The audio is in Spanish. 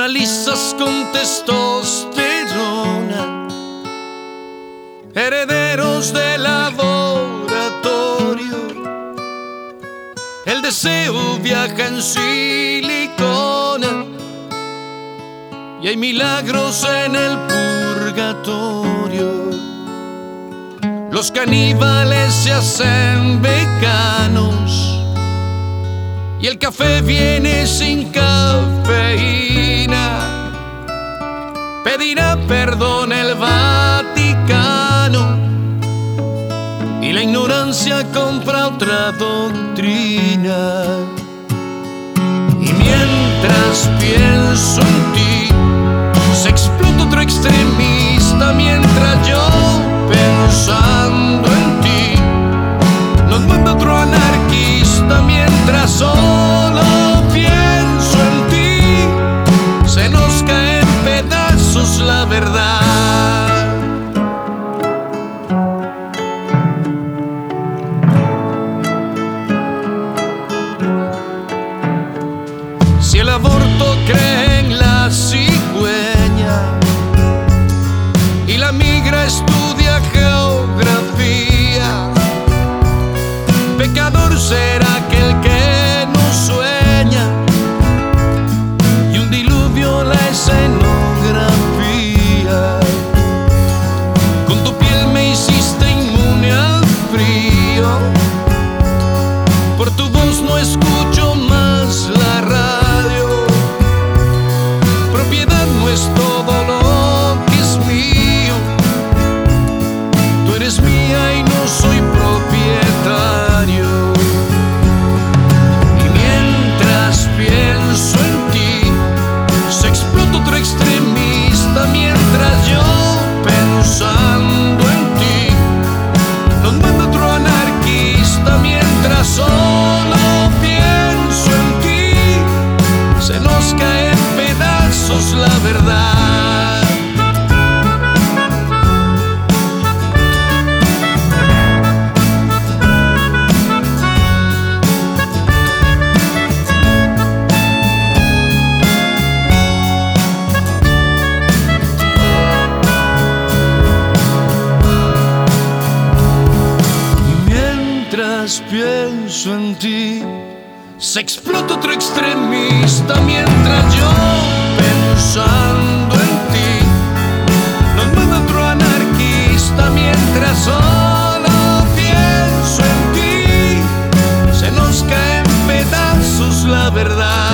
Mona Lisas con testosterona, herederos de laboratorio. El deseo viaja en silicona y hay milagros en el purgatorio. Los caníbales se hacen veganos y el café viene sin cafeína. Pedirá perdón el Vaticano y la ignorancia compra otra doctrina. Y mientras pienso en ti, se explota otro extremista. Mientras yo pensando en ti, nos manda otro anarquista. Mientras solo pienso en ti, se nos cae en pedazos la verdad. Si el aborto cree en la cigüeña y la migra estudia geografía, pecador será aquel que no sueña y un diluvio la escenografía. Con tu piel me hiciste inmune al frío, por tu voz no escucho más la radio. Propiedad no es todo lo que es mío, tú eres mía y no soy propietario. Y mientras pienso en ti, se explota otro extremista. Mientras yo pensando en ti, nos manda otro anarquista. Mientras solo pienso en ti, se nos cae en pedazos la verdad. Mientras pienso en ti, se explota otro extremista. Mientras yo pensando en ti, nos manda otro anarquista. Mientras solo pienso en ti, se nos cae en pedazos la verdad.